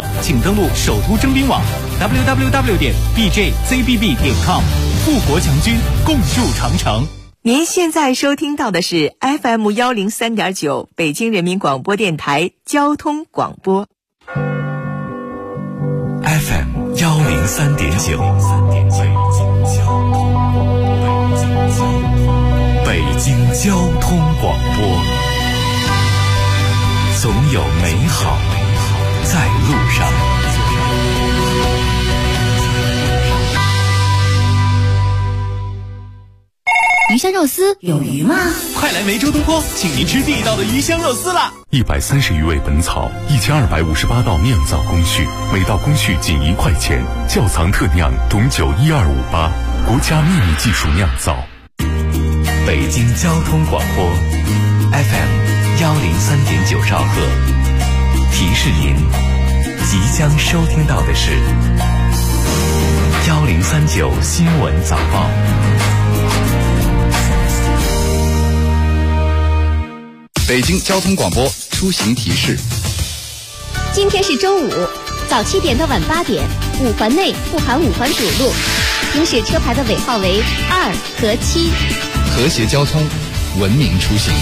客，请登录首都征兵网 www.bjzbb.com， 富国强军，共筑长城。 您现在收听到的是 FM 103.9北京人民广播电台交通广播。 FM 103.9，北京交通广播，总有美好在路上。 鱼香肉丝有鱼吗？ 快来梅州东坡，请您吃地道的鱼香肉丝啦 ！130余味本草，1258道酿造工序，每道工序仅1块钱，窖藏特酿董酒12588，国家秘密技术酿造。 北京交通广播 FM 103.9兆赫，提示您即将收听到的是1039新闻早报。 北京交通广播出行提示： 今天是周五，早7点到晚8点，5环内不含5环主路，行驶车牌的尾号为2和7。 和谐交通，文明出行。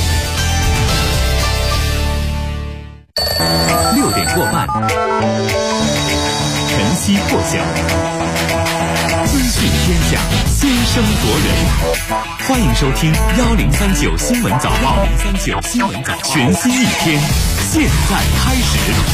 6点过半，晨曦破晓，资讯天下，先声夺人。欢迎收听1039新闻早报，1039新闻早报，全新一天，现在开始。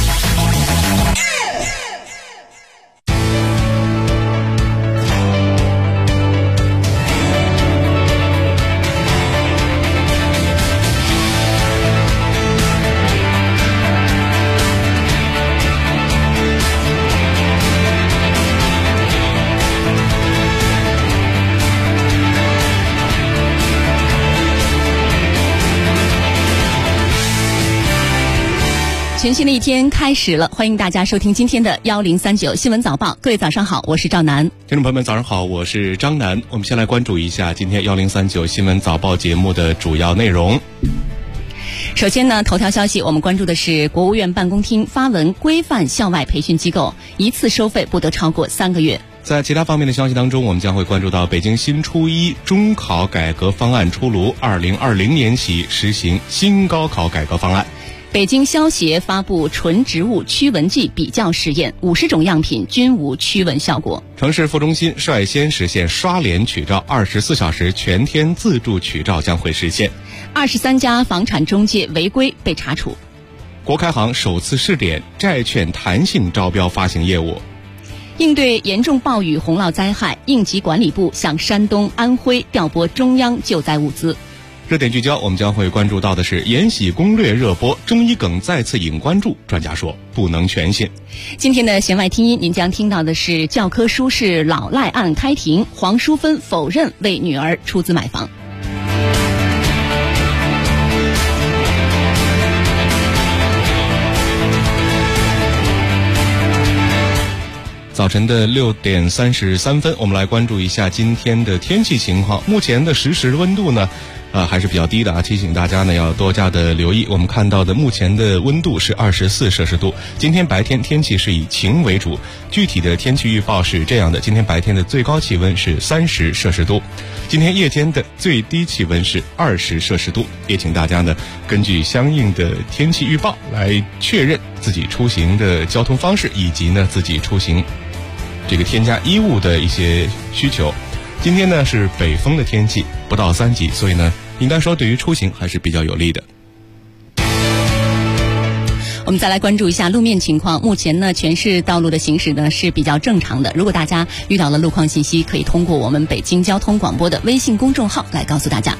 全新的一天开始了，欢迎大家收听今天的1039新闻早报。各位早上好，我是赵楠。 听众朋友们早上好，我是张楠。我们先来关注一下今天1039新闻早报节目的主要内容。 首先呢，头条消息我们关注的是国务院办公厅发文规范校外培训机构一次收费不得超过3个月。 在其他方面的消息当中，我们将会关注到北京新初一中考改革方案出炉，2020年起实行新高考改革方案。 北京消协发布纯植物驱蚊剂比较实验，50种样品均无驱蚊效果。 城市副中心率先实现刷脸取照，24小时全天自助取照将会实现。 23家房产中介违规被查处。 国开行首次试点债券弹性招标发行业务。 应对严重暴雨洪涝灾害，应急管理部向山东、安徽调拨中央救灾物资。 热点聚焦，我们将会关注到的是延禧攻略热播，中医梗再次引关注，专家说不能全信。 今天的弦外听音，您将听到的是教科书是老赖案开庭，黄淑芬否认为女儿出资买房。 早晨的6点33分，我们来关注一下今天的天气情况。目前的实时温度呢还是比较低的啊，提醒大家呢要多加的留意。我们看到的目前的温度是24摄氏度。今天白天天气是以晴为主，具体的天气预报是这样的：今天白天的最高气温是30摄氏度，今天夜间的最低气温是20摄氏度。也请大家呢根据相应的天气预报来确认自己出行的交通方式，以及呢自己出行这个添加衣物的一些需求。今天呢是北风的天气，不到3级，所以呢应该说对于出行还是比较有利的。 我们再来关注一下路面情况。目前呢全市道路的行驶呢是比较正常的，如果大家遇到了路况信息，可以通过我们北京交通广播的微信公众号来告诉大家。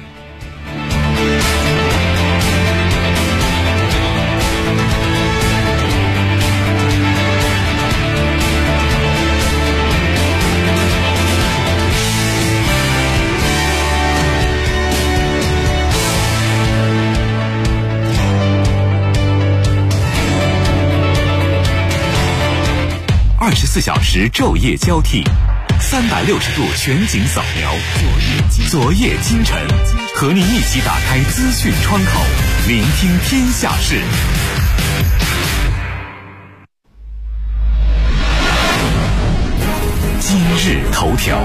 24小时昼夜交替，360度全景扫描，昨夜今晨，和您一起打开资讯窗口，聆听天下事。 日头条。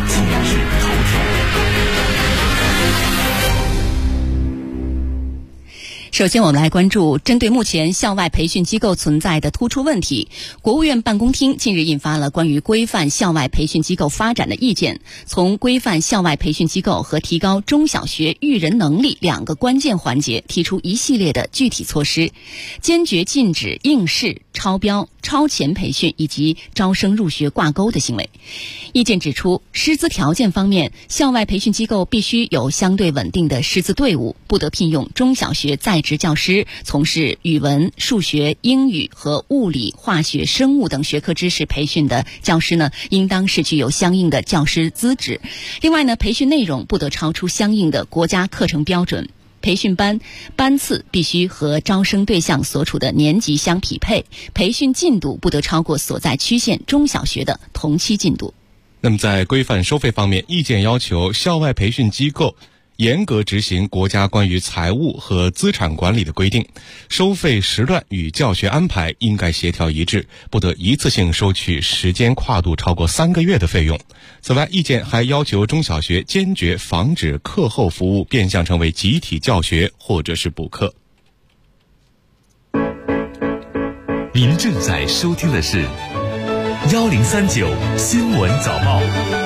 首先，我们来关注针对目前校外培训机构存在的突出问题，国务院办公厅近日印发了关于规范校外培训机构发展的意见，从规范校外培训机构和提高中小学育人能力两个关键环节提出一系列的具体措施，坚决禁止应试、超标、超前培训以及招生入学挂钩的行为。意见指出，师资条件方面，校外培训机构必须有相对稳定的师资队伍，不得聘用中小学在职教师从事语文、数学、英语和物理、化学、生物等学科知识培训的教师呢，应当是具有相应的教师资质。另外呢，培训内容不得超出相应的国家课程标准。培训班次必须和招生对象所处的年级相匹配，培训进度不得超过所在区县中小学的同期进度。 那么在规范收费方面，意见要求校外培训机构严格执行国家关于财务和资产管理的规定，收费时段与教学安排应该协调一致，不得一次性收取时间跨度超过3个月的费用。此外，意见还要求中小学坚决防止课后服务变相成为集体教学或者是补课。 您正在收听的是1039新闻早报。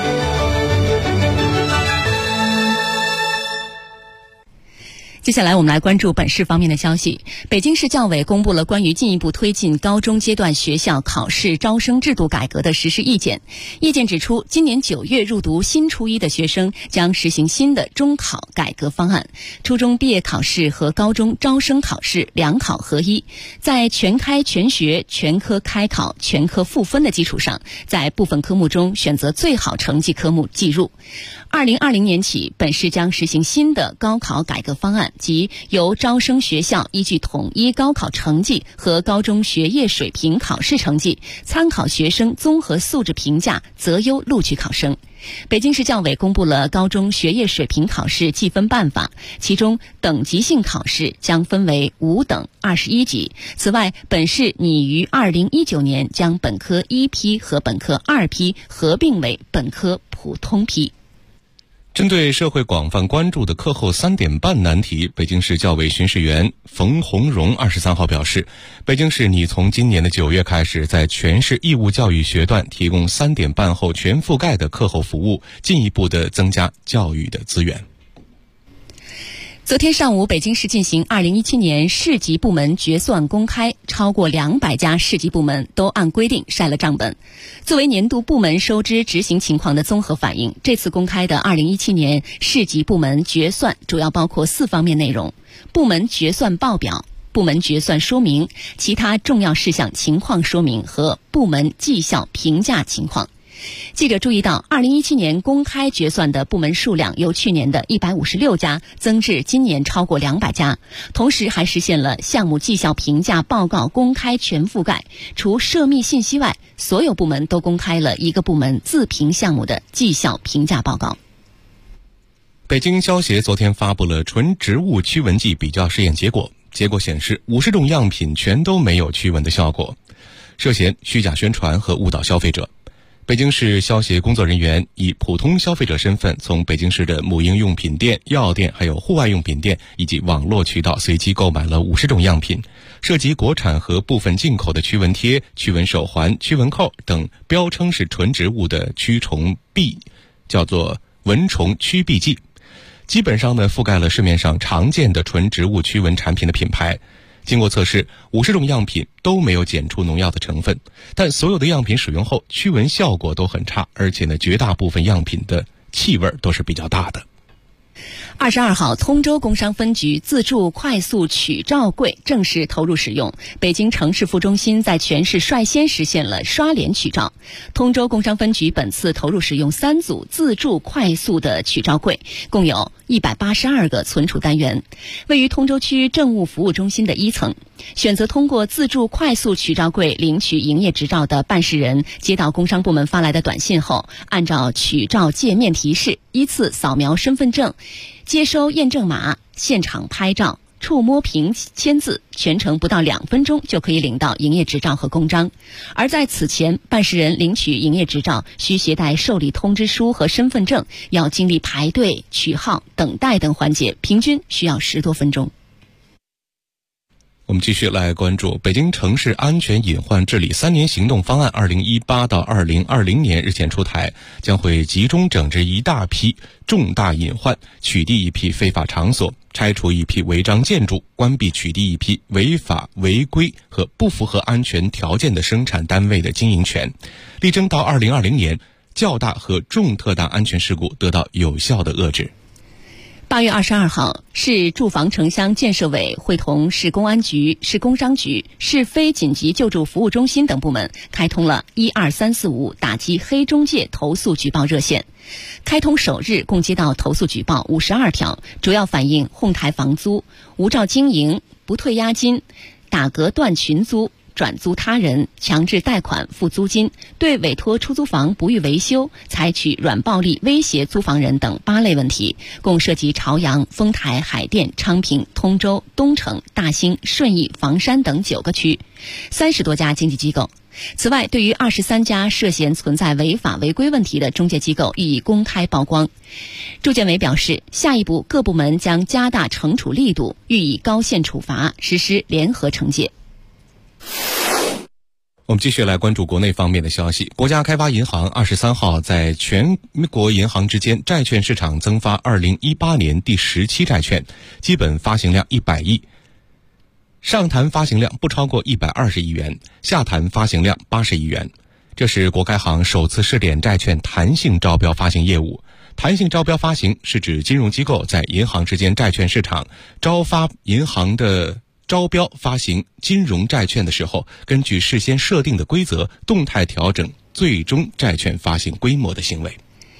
接下来我们来关注本市方面的消息。北京市教委公布了关于进一步推进高中阶段学校考试招生制度改革的实施意见。意见指出，今年9月入读新初一的学生将实行新的中考改革方案，初中毕业考试和高中招生考试两考合一，在全开全学、全科开考、全科赋分的基础上，在部分科目中选择最好成绩科目计入。2020年起，本市将实行新的高考改革方案，即由招生学校依据统一高考成绩和高中学业水平考试成绩，参考学生综合素质评价择优录取考生。北京市教委公布了高中学业水平考试计分办法，其中等级性考试将分为5等21级。此外，本市拟于2019年将本科1批和本科2批合并为本科普通批。 针对社会广泛关注的课后3点半难题，北京市教委巡视员冯红荣23号表示，北京市拟从今年的9月开始，在全市义务教育学段提供3点半后全覆盖的课后服务，进一步的增加教育的资源。 昨天上午，北京市进行2017年市级部门决算公开，超过200家市级部门都按规定晒了账本。作为年度部门收支执行情况的综合反映，这次公开的2017年市级部门决算主要包括4方面内容：部门决算报表、部门决算说明、其他重要事项情况说明和部门绩效评价情况。记者注意到，2017年公开决算的部门数量由去年的156家增至今年超过200家，同时还实现了项目绩效评价报告公开全覆盖。除涉密信息外，所有部门都公开了一个部门自评项目的绩效评价报告。 北京消协昨天发布了纯植物驱蚊剂比较试验结果，结果显示50种样品全都没有驱蚊的效果，涉嫌虚假宣传和误导消费者。北京市消协工作人员以普通消费者身份，从北京市的母婴用品店、药店还有户外用品店以及网络渠道随机购买了50种样品，涉及国产和部分进口的驱蚊贴、驱蚊手环、驱蚊扣等标称是纯植物的驱虫剂，叫做蚊虫驱避剂。基本上呢，覆盖了市面上常见的纯植物驱蚊产品的品牌。经过测试，50种样品都没有检出农药的成分，但所有的样品使用后驱蚊效果都很差，而且呢，绝大部分样品的气味都是比较大的。 22号，通州工商分局自助快速取照柜正式投入使用。北京城市副中心在全市率先实现了刷脸取照。通州工商分局本次投入使用3组自助快速的取照柜，共有182个存储单元，位于通州区政务服务中心的1层。选择通过自助快速取照柜领取营业执照的办事人，接到工商部门发来的短信后，按照取照界面提示，依次扫描身份证、接收验证码、现场拍照、 触摸屏签字，全程不到2分钟就可以领到营业执照和公章。而在此前，办事人领取营业执照需携带受理通知书和身份证，要经历排队、取号、等待等环节，平均需要10多分钟。 我们继续来关注北京城市安全隐患治理3年行动方案2018到2020年日前出台，将会集中整治一大批重大隐患，取缔一批非法场所，拆除一批违章建筑，关闭取缔一批违法违规和不符合安全条件的生产单位的经营权，力争到2020年较大和重特大安全事故得到有效的遏制。 8月22号，市住房城乡建设委会同市公安局、市工商局、市非紧急救助服务中心等部门开通了12345打击黑中介投诉举报热线。开通首日共接到投诉举报52条，主要反映哄抬房租、无照经营、不退押金、打隔断群租、转租他人、强制贷款付租金、对委托出租房不予维修、采取软暴力威胁租房人等8类问题，共涉及朝阳、丰台、海淀、昌平、通州、东城、大兴、顺义、房山等9个区，30多家经纪机构。此外，对于23家涉嫌存在违法违规问题的中介机构予以公开曝光。住建委表示，下一步各部门将加大惩处力度，予以高限处罚，实施联合惩戒。 我们继续来关注国内方面的消息。国家开发银行23号在全国银行之间债券市场增发2018年第10期债券，基本发行量100亿，上弹发行量不超过120亿元，下弹发行量80亿元。这是国开行首次试点债券弹性招标发行业务。弹性招标发行是指金融机构在银行之间债券市场招发银行的招标发行金融债券的时候，根据事先设定的规则动态调整最终债券发行规模的行为。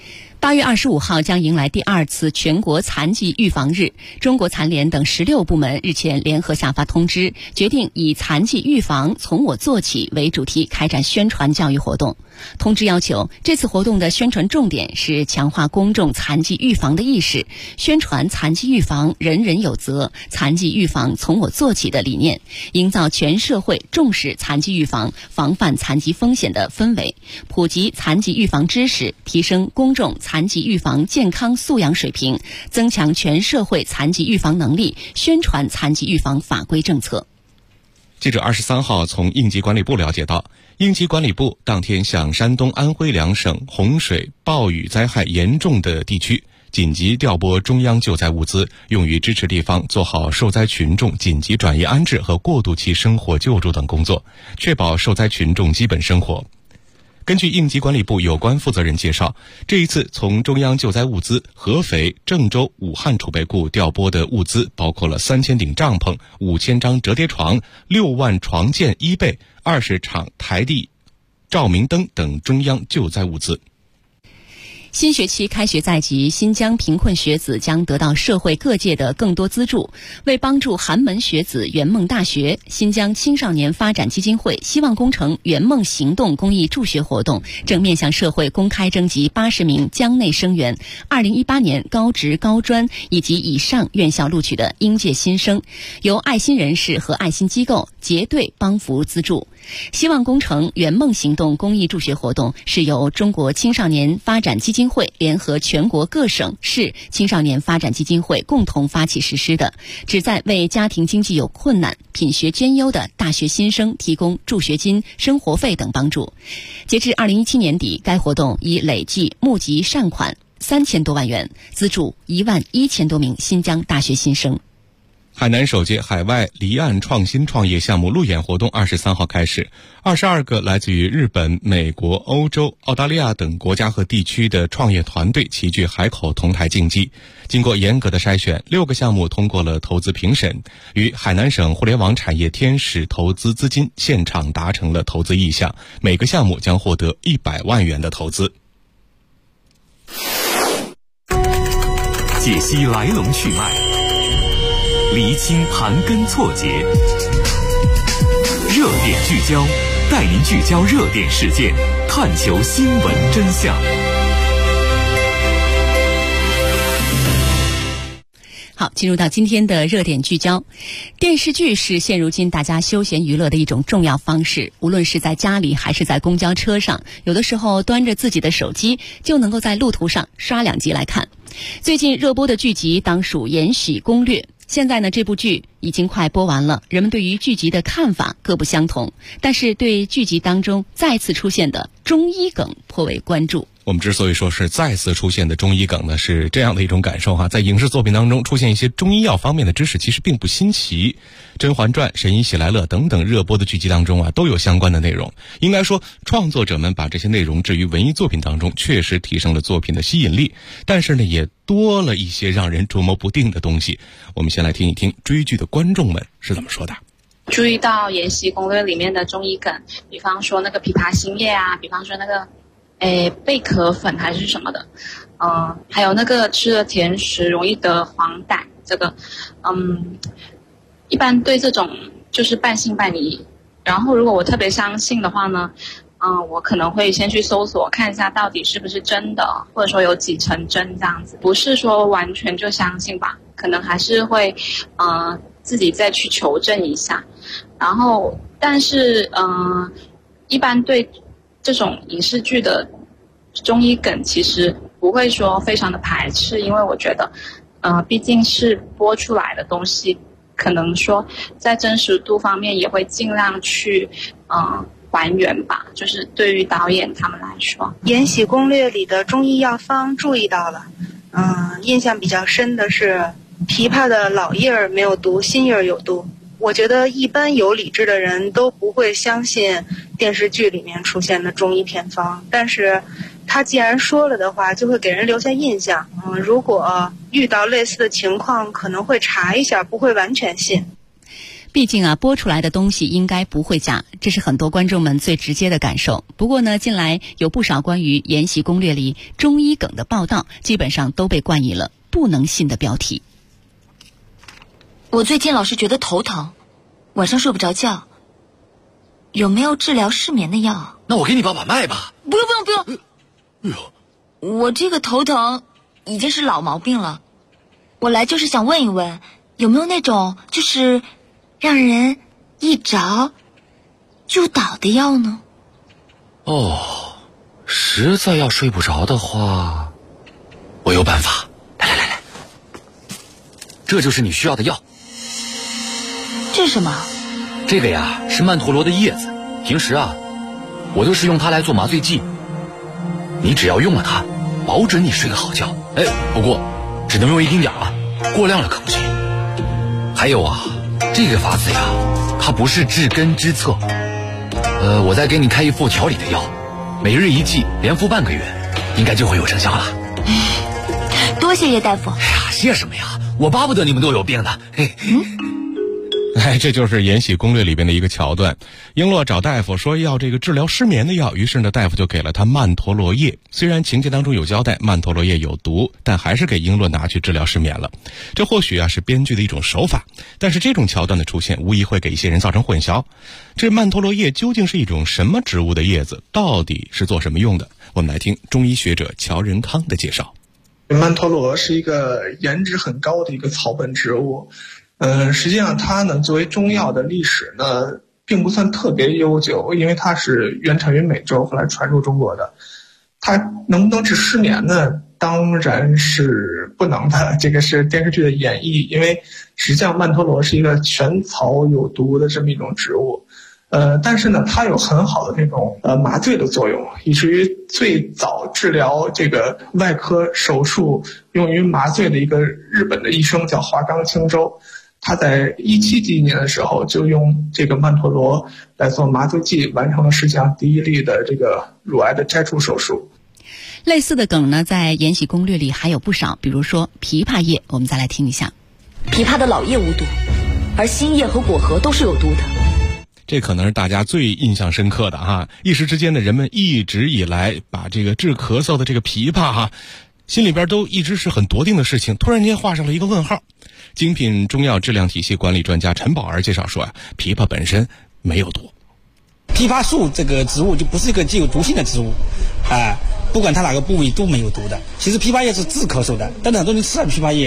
8月25号将迎来第2次全国残疾预防日，中国残联等16部门日前联合下发通知，决定以残疾预防从我做起为主题开展宣传教育活动。通知要求，这次活动的宣传重点是强化公众残疾预防的意识，宣传残疾预防人人有责、残疾预防从我做起的理念，营造全社会重视残疾预防、防范残疾风险的氛围，普及残疾预防知识，提升公众残疾预防健康素养水平，增强全社会残疾预防能力，宣传残疾预防法规政策。 记者23号从应急管理部了解到，应急管理部当天向山东、安徽2省洪水、暴雨灾害严重的地区紧急调拨中央救灾物资，用于支持地方做好受灾群众紧急转移安置和过渡期生活救助等工作，确保受灾群众基本生活。根据应急管理部有关负责人介绍，这一次从中央救灾物资合肥、郑州、武汉储备库调拨的物资包括了3000顶帐篷、5000张折叠床、6万床垫衣被、20场台地照明灯等中央救灾物资。 新学期开学在即，新疆贫困学子将得到社会各界的更多资助。为帮助寒门学子圆梦大学，新疆青少年发展基金会希望工程圆梦行动公益助学活动正面向社会公开征集80名疆内生源2018年高职、高专以及以上院校录取的应届新生，由爱心人士和爱心机构结对帮扶资助。希望工程圆梦行动公益助学活动是由中国青少年发展基金会联合全国各省市青少年发展基金会共同发起实施的，旨在为家庭经济有困难、品学兼优的大学新生提供助学金、生活费等帮助。截至2017年底，该活动已累计募集善款3000多万元，资助11000多名新疆大学新生。 海南首届海外离岸创新创业项目路演活动23号开始，22个来自于日本、美国、欧洲、澳大利亚等国家和地区的创业团队齐聚海口同台竞技。经过严格的筛选，6个项目通过了投资评审，与海南省互联网产业天使投资资金现场达成了投资意向，每个项目将获得100万元的投资。 解析来龙去脉，厘清盘根错节，热点聚焦，带您聚焦热点事件，探求新闻真相。 好，进入到今天的热点聚焦。电视剧是现如今大家休闲娱乐的一种重要方式，无论是在家里还是在公交车上，有的时候端着自己的手机就能够在路途上刷2集来看。最近热播的剧集当属《延禧攻略》，现在呢这部剧已经快播完了，人们对于剧集的看法各不相同，但是对剧集当中再次出现的中医梗颇为关注。 我们之所以说是再次出现的中医梗呢，是这样的一种感受哈，在影视作品当中出现一些中医药方面的知识，其实并不新奇。《甄嬛传》《神医喜来乐》等等热播的剧集当中都有相关的内容。应该说，创作者们把这些内容置于文艺作品当中，确实提升了作品的吸引力，但是呢，也多了一些让人捉摸不定的东西。我们先来听一听追剧的观众们是怎么说的。 注意到《延禧攻略》里面的中医梗，比方说那个枇杷心叶啊，比方说那个贝壳粉还是什么的，还有那个吃了甜食容易得黄疸，这个一般对这种就是半信半疑。然后如果我特别相信的话呢，我可能会先去搜索看一下到底是不是真的，或者说有几成真这样子，不是说完全就相信吧，可能还是会自己再去求证一下。然后但是一般对这种影视剧的中医梗其实不会说非常的排斥，因为我觉得毕竟是播出来的东西，可能说在真实度方面也会尽量去还原吧，就是对于导演他们来说。 《延禧攻略》里的中医药方注意到了，印象比较深的是枇杷的老叶儿没有毒，新叶儿有毒。我觉得一般有理智的人都不会相信电视剧里面出现的中医偏方，但是他既然说了的话，就会给人留下印象。如果遇到类似的情况，可能会查一下，不会完全信。 毕竟播出来的东西应该不会假，这是很多观众们最直接的感受。不过呢，近来有不少关于《延禧攻略》里中医梗的报道，基本上都被冠以了不能信的标题。 我最近老是觉得头疼，晚上睡不着觉，有没有治疗失眠的药？ 那我给你把脉吧。 不用。 哎呦， 我这个头疼已经是老毛病了，我来就是想问一问，有没有那种就是让人一着就倒的药呢？ 实在要睡不着的话，我有办法。来，这就是你需要的药。 这是什么？ 这个呀是曼陀罗的叶子，平时我都是用它来做麻醉剂。你只要用了它，保准你睡个好觉。不过只能用一丁点过量了可不行。还有这个法子呀，它不是治根之策。我再给你开一副调理的药，每日一剂，连服半个月，应该就会有成效了。 多谢叶大夫。 谢什么呀？我巴不得你们都有病呢。 这就是《延禧攻略》里边的一个桥段。璎珞找大夫说要这个治疗失眠的药，于是呢大夫就给了他曼陀罗叶。虽然情节当中有交代曼陀罗叶有毒，但还是给璎珞拿去治疗失眠了。这或许是编剧的一种手法，但是这种桥段的出现无疑会给一些人造成混淆。这曼陀罗叶究竟是一种什么植物的叶子，到底是做什么用的？我们来听中医学者乔仁康的介绍。 曼陀罗是一个颜值很高的一个草本植物。实际上它呢作为中药的历史呢并不算特别悠久，因为它是原产于美洲，后来传入中国的。它能不能治失眠呢？当然是不能的，这个是电视剧的演绎，因为实际上曼陀罗是一个全草有毒的这么一种植物。但是呢它有很好的这种麻醉的作用，以至于最早治疗这个外科手术用于麻醉的一个日本的医生叫华冈清周，他在17几年的时候就用这个曼陀罗来做麻醉剂，完成了世界上第一例的这个乳癌的摘除手术。 类似的梗呢在《延禧攻略》里还有不少，比如说枇杷叶，我们再来听一下。 枇杷的老叶无毒，而新叶和果核都是有毒的。 这可能是大家最印象深刻的一时之间的人们一直以来把这个治咳嗽的这个枇杷心里边都一直是很笃定的事情，突然间画上了一个问号。精品中药质量体系管理专家陈宝儿介绍说枇杷本身没有毒。 枇杷树这个植物就不是一个具有毒性的植物不管它哪个部位都没有毒的。其实枇杷叶是治咳嗽的，但是很多人吃了枇杷叶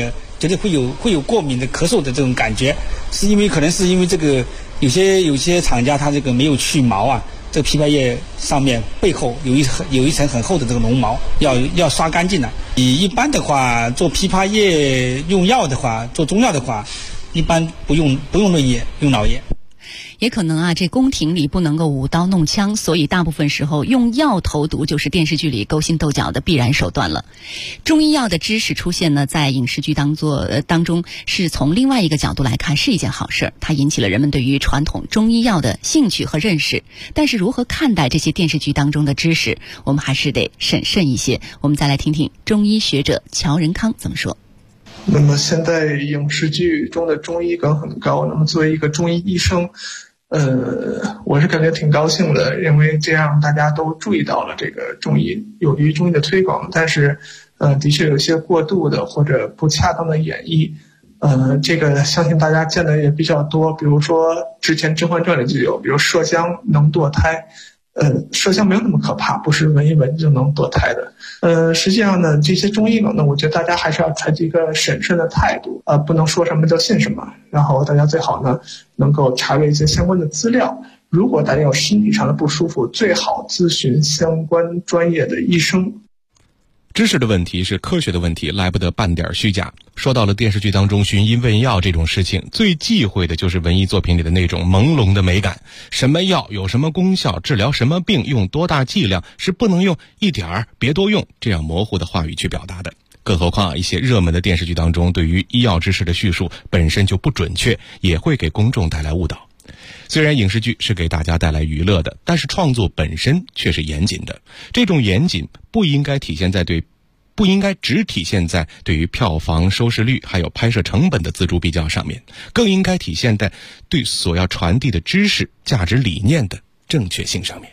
觉得会有过敏的咳嗽的这种感觉，可能是因为这个有些厂家它这个没有去毛啊，这个枇杷叶上面背后有一层很厚的这个绒毛，要刷干净了。一般的话，做枇杷叶用药的话，做中药的话，一般不用嫩叶，用老叶。 也可能啊，这宫廷里不能够舞刀弄枪，所以大部分时候用药投毒就是电视剧里勾心斗角的必然手段了。中医药的知识出现呢，在影视剧当中是从另外一个角度来看是一件好事，它引起了人们对于传统中医药的兴趣和认识。但是如何看待这些电视剧当中的知识，我们还是得审慎一些。我们再来听听中医学者乔仁康怎么说。 那么现在影视剧中的中医梗很高，那么作为一个中医医生，我是感觉挺高兴的，因为这样大家都注意到了这个中医，有利于中医的推广。但是，的确有些过度的或者不恰当的演绎，这个相信大家见的也比较多。比如说之前《甄嬛传》里就有，比如麝香能堕胎。麝香没有那么可怕，不是闻一闻就能堕胎的。实际上呢，这些中医梗呢，我觉得大家还是要采取一个审慎的态度，不能说什么就信什么。然后大家最好呢，能够查阅一些相关的资料。如果大家有身体上的不舒服，最好咨询相关专业的医生。 知识的问题是科学的问题，来不得半点虚假。说到了电视剧当中寻医问药这种事情，最忌讳的就是文艺作品里的那种朦胧的美感。什么药有什么功效，治疗什么病用多大剂量，是不能用一点儿别多用这样模糊的话语去表达的。更何况一些热门的电视剧当中对于医药知识的叙述本身就不准确，也会给公众带来误导。虽然影视剧是给大家带来娱乐的，但是创作本身却是严谨的。这种严谨不应该只体现在对于票房收视率还有拍摄成本的锱铢必较上面，更应该体现在对所要传递的知识价值理念的正确性上面。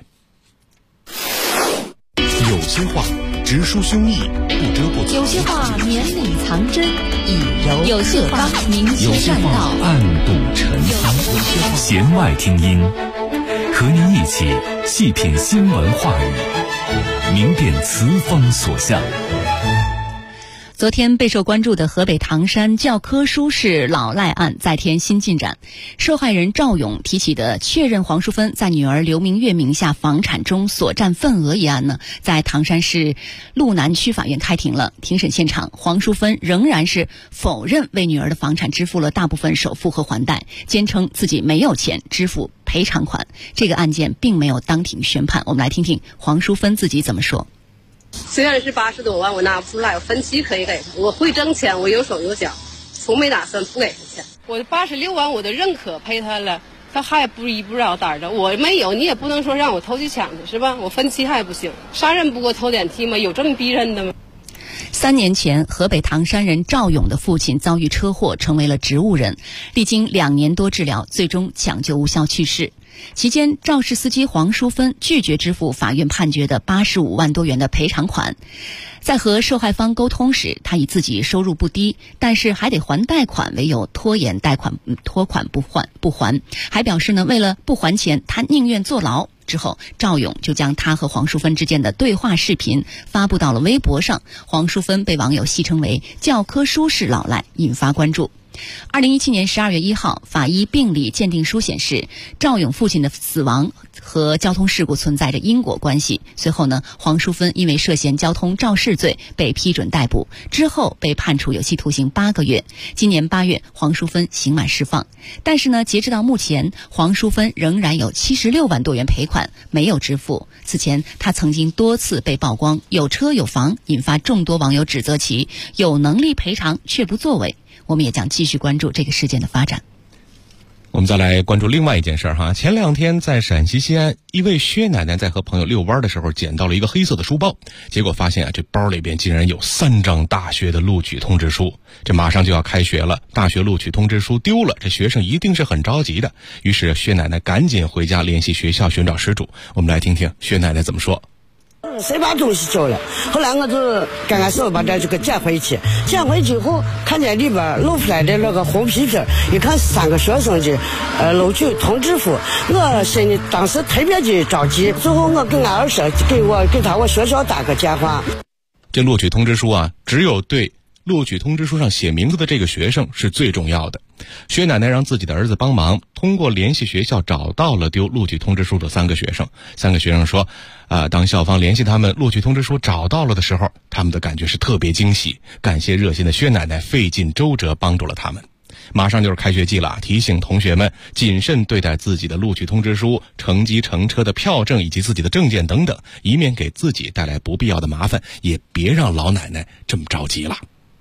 有些话直抒胸臆，不遮不藏； 有些话绵里藏针，以柔有些话明修栈道， 暗度陈仓。弦外听音，和您一起细品新闻话语，明辨词风所向。 昨天备受关注的河北唐山教科书室老赖案再添新进展，受害人赵勇提起的确认黄淑芬在女儿刘明月名下房产中所占份额一案呢，在唐山市路南区法院开庭了。庭审现场，黄淑芬仍然是否认为女儿的房产支付了大部分首付和还贷，坚称自己没有钱支付赔偿款。这个案件并没有当庭宣判，我们来听听黄淑芬自己怎么说。 虽然是80多万，我拿不出来，我分期可以给他，我会挣钱，我有手有脚，从没打算不给他钱。我的86万我都认可赔他了，他还不依不饶胆的，我没有，你也不能说让我偷去抢去是吧？我分期还不行，杀人不过头点替吗？有这么逼人的吗 ？3年前，河北唐山人赵勇的父亲遭遇车祸，成为了植物人，历经2年多治疗，最终抢救无效去世。期间，肇事司机黄淑芬拒绝支付法院判决的85万多元的赔偿款。在和受害方沟通时，他以自己收入不低，但是还得还贷款为由拖延拖款不还，还表示呢，为了不还钱，他宁愿坐牢。之后，赵勇就将他和黄淑芬之间的对话视频发布到了微博上，黄淑芬被网友戏称为教科书式老赖，引发关注。2017年12月1号，法医病理鉴定书显示，赵勇父亲的死亡和交通事故存在着因果关系。随后呢，黄淑芬因为涉嫌交通肇事罪被批准逮捕，之后被判处有期徒刑8个月。今年8月，黄淑芬刑满释放。但是呢，截止到目前，黄淑芬仍然有76万多元赔款没有支付。此前，他曾经多次被曝光有车有房，引发众多网友指责其有能力赔偿却不作为。我们也将继续关注这个事件的发展。 我们再来关注另外一件事哈。前2天在陕西西安，一位薛奶奶在和朋友遛弯的时候捡到了一个黑色的书包，结果发现这包里边竟然有3张大学的录取通知书。这马上就要开学了，大学录取通知书丢了，这学生一定是很着急的。于是薛奶奶赶紧回家联系学校寻找失主。我们来听听薛奶奶怎么说。 谁把东西交了？后来我就干干手把这个捡回去以后，看见里边露出来的那个红皮皮，一看3个学生的录取通知书，我心里当时特别的着急。最后我跟俺儿说，给我学校打个电话。 这录取通知书啊，只有对录取通知书上写名字的这个学生是最重要的。薛奶奶让自己的儿子帮忙，通过联系学校找到了丢录取通知书的3个学生。3个学生说，当校方联系他们录取通知书找到了的时候，他们的感觉是特别惊喜，感谢热心的薛奶奶费尽周折帮助了他们。马上就是开学季了，提醒同学们谨慎对待自己的录取通知书、乘机乘车的票证以及自己的证件等等，以免给自己带来不必要的麻烦，也别让老奶奶这么着急了。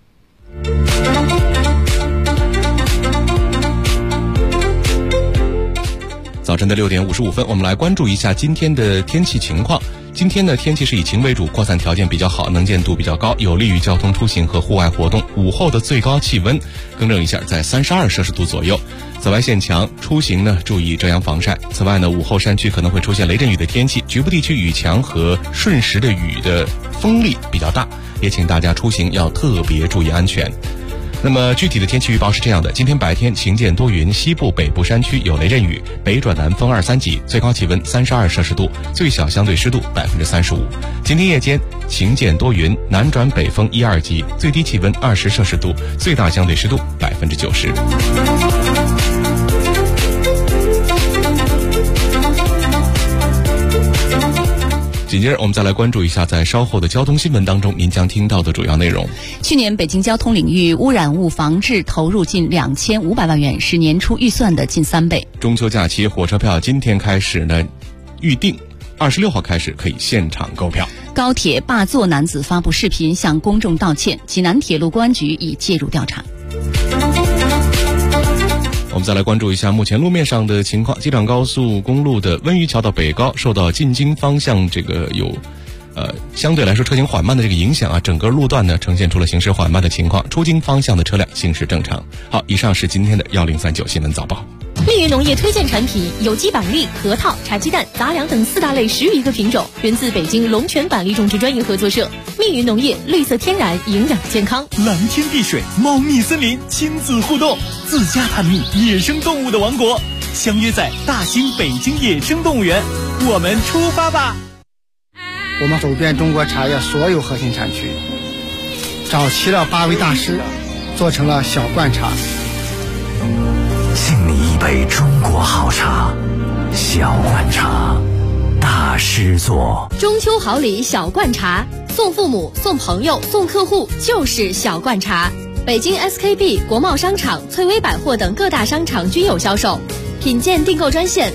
早晨的6点55分，我们来关注一下今天的天气情况。今天的天气是以晴为主，扩散条件比较好，能见度比较高，有利于交通出行和户外活动。午后的最高气温更正一下，在32摄氏度左右。紫外线强，出行呢注意遮阳防晒。此外呢，午后山区可能会出现雷阵雨的天气，局部地区雨强和瞬时的雨的风力比较大，也请大家出行要特别注意安全。那么具体的天气预报是这样的：今天白天晴间多云，西部北部山区有雷阵雨，北转南风2、3级，最高气温32摄氏度，最小相对湿度35%。今天夜间晴间多云，南转北风1、2级，最低气温20摄氏度，最大相对湿度90%。紧接着我们再来关注一下在稍后的交通新闻当中您将听到的主要内容。 去年北京交通领域污染物防治投入近2500万元，是年初预算的近3倍。 中秋假期火车票今天开始呢预定，26号开始可以现场购票。 高铁霸座男子发布视频向公众道歉，济南铁路公安局已介入调查。 我们再来关注一下目前路面上的情况。机场高速公路的温榆桥到北高受到进京方向这个有相对来说车行缓慢的这个影响啊，整个路段呢呈现出了行驶缓慢的情况，出京方向的车辆行驶正常。好，以上是今天的1039新闻早报。 密云农业推荐产品有机板栗、核桃、茶鸡蛋、杂粮等4大类10余个品种，源自北京龙泉板栗种植专业合作社。密云农业，绿色天然，营养健康。 蓝天碧水，茂密森林，亲子互动，自家探秘野生动物的王国，相约在大兴北京野生动物园，我们出发吧！ 我们走遍中国茶叶所有核心产区，找齐了8位大师，做成了小罐茶。 敬你一杯中国好茶，小罐茶，大师做。 中秋好礼小罐茶，送父母、送朋友、送客户就是小罐茶。北京 SKP、国贸商场、翠微百货等各大商场均有销售。品鉴订购专线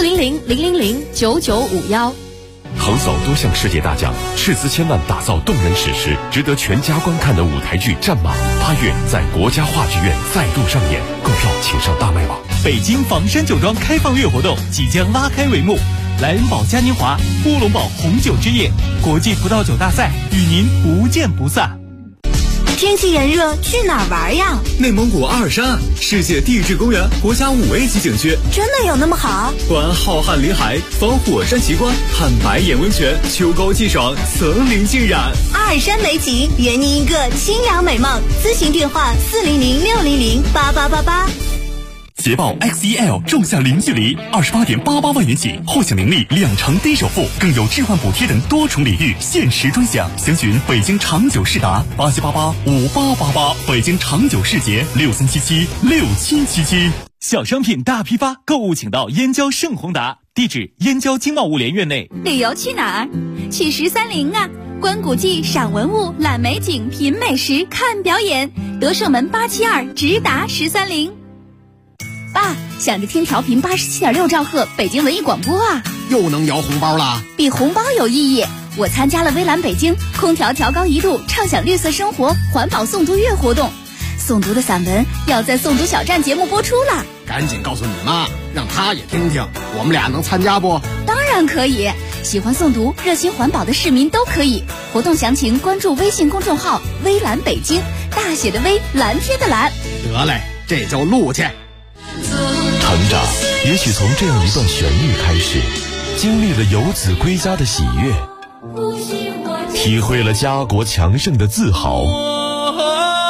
400-000-9951。 横扫多项世界大奖，斥资千万打造动人史诗，值得全家观看的舞台剧《战马》8月在国家话剧院再度上演。购票请上大麦网。 北京房山酒庄开放月活动即将拉开帷幕，莱恩堡嘉年华、乌龙堡红酒之夜、国际葡萄酒大赛与您不见不散。 天气炎热，去哪儿玩呀？ 内蒙古阿尔山世界地质公园国家5A 级景区， 真的有那么好？ 观浩瀚林海，访火山奇观，看白眼温泉，秋高气爽，层林尽染。 阿尔山美景，圆您一个清凉美梦。咨询电话400-600-8888。 捷豹 XEL 重享零距离，28.88万元起，获享年利2成低首付，更有置换补贴等多重礼遇，限时专享。详询北京长久世达87885888，北京长久世捷63776777。 小商品大批发，购物请到燕郊盛宏达，地址燕郊经贸物联院内。 旅游去哪儿？去130啊！观古迹、赏文物、览美景、品美食、看表演。德胜门872直达130。爸，想着听调频87.6兆赫北京文艺广播啊， 又能摇红包了？ 比红包有意义。我参加了微蓝北京空调调高1度，畅享绿色生活环保诵读月活动，诵读的散文要在诵读小站节目播出了。 赶紧告诉你妈，让她也听听，我们俩能参加不？ 当然可以，喜欢诵读、热心环保的市民都可以。活动详情关注微信公众号微蓝北京，大写的微，蓝天的蓝。 得嘞，这就录去。 成长也许从这样一段旋律开始，经历了游子归家的喜悦，体会了家国强盛的自豪，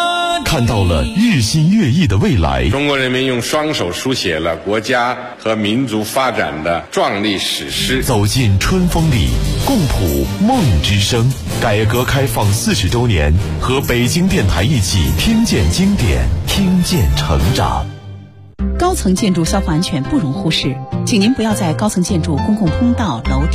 看到了日新月异的未来。 中国人民用双手书写了国家和民族发展的壮丽史诗。 走进春风里，共谱梦之声。改革开放40周年，和北京电台一起听见经典，听见成长。 高层建筑消防安全不容忽视，请您不要在高层建筑公共通道、楼梯